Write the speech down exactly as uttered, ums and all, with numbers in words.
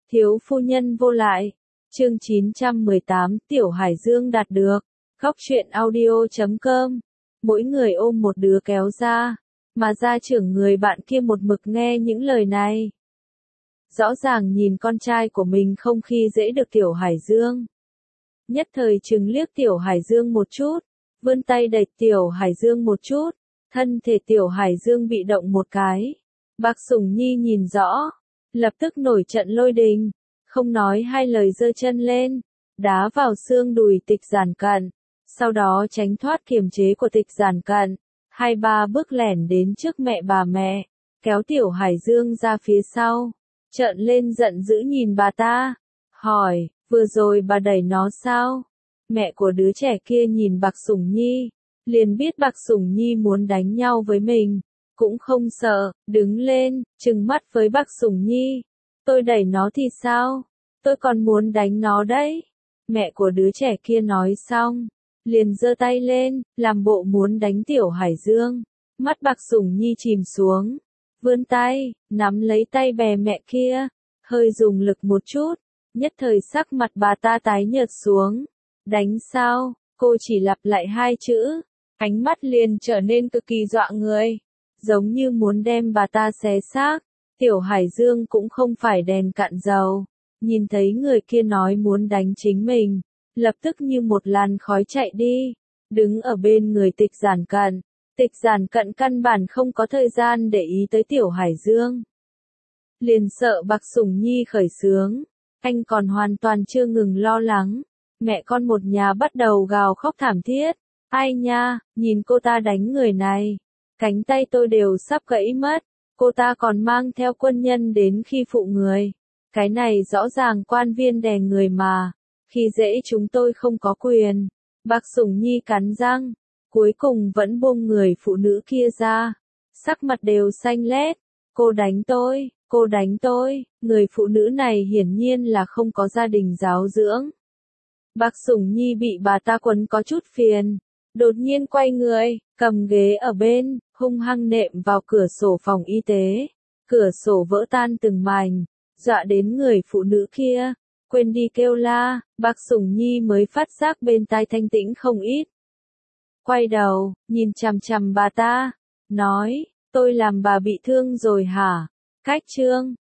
Thiếu phu nhân vô lại. Chương chín trăm mười tám Tiểu Hải Dương đạt được. Góc truyện audio chấm com. Mỗi người ôm một đứa kéo ra, mà gia trưởng người bạn kia một mực nghe những lời này. Rõ ràng nhìn con trai của mình không khi dễ được Tiểu Hải Dương. Nhất thời trừng liếc Tiểu Hải Dương một chút, vươn tay đẩy Tiểu Hải Dương một chút, thân thể Tiểu Hải Dương bị động một cái. Bạc Sủng Nhi nhìn rõ, lập tức nổi trận lôi đình, không nói hai lời giơ chân lên, đá vào xương đùi Tịch Giản Cận, sau đó tránh thoát kiềm chế của Tịch Giản Cận, hai ba bước lẻn đến trước mẹ bà mẹ, kéo Tiểu Hải Dương ra phía sau, trợn lên giận dữ nhìn bà ta, hỏi, vừa rồi bà đẩy nó sao? Mẹ của đứa trẻ kia nhìn Bạc Sủng Nhi, liền biết Bạc Sủng Nhi muốn đánh nhau với mình, cũng không sợ, đứng lên, trừng mắt với Bạc Sủng Nhi. Tôi đẩy nó thì sao? Tôi còn muốn đánh nó đấy. Mẹ của đứa trẻ kia nói xong, liền giơ tay lên, làm bộ muốn đánh Tiểu Hải Dương. Mắt Bạc Sủng Nhi chìm xuống, vươn tay, nắm lấy tay bè mẹ kia, hơi dùng lực một chút, nhất thời sắc mặt bà ta tái nhợt xuống. Đánh sao? Cô chỉ lặp lại hai chữ, ánh mắt liền trở nên cực kỳ dọa người, giống như muốn đem bà ta xé xác. Tiểu Hải Dương cũng không phải đèn cạn dầu, nhìn thấy người kia nói muốn đánh chính mình, lập tức như một làn khói chạy đi, đứng ở bên người Tịch Giản Cận. Tịch Giản Cận căn bản không có thời gian để ý tới Tiểu Hải Dương. Liền sợ Bạc Sủng Nhi khởi xướng, anh còn hoàn toàn chưa ngừng lo lắng. Mẹ con một nhà bắt đầu gào khóc thảm thiết. Ai nha, nhìn cô ta đánh người này, cánh tay tôi đều sắp gãy mất. Cô ta còn mang theo quân nhân đến khi phụ người. Cái này rõ ràng quan viên đè người mà. Khi dễ chúng tôi không có quyền. Bạc Sủng Nhi cắn răng, cuối cùng vẫn buông người phụ nữ kia ra. Sắc mặt đều xanh lét. Cô đánh tôi, cô đánh tôi. Người phụ nữ này hiển nhiên là không có gia đình giáo dưỡng. Bạc Sủng Nhi bị bà ta quấn có chút phiền. Đột nhiên quay người, cầm ghế ở bên, hung hăng nệm vào cửa sổ phòng y tế. Cửa sổ vỡ tan từng mảnh, dọa đến người phụ nữ kia. Quên đi kêu la, Bạc Sủng Nhi mới phát giác bên tai thanh tĩnh không ít. Quay đầu, nhìn chằm chằm bà ta, nói, tôi làm bà bị thương rồi hả? Cách chương,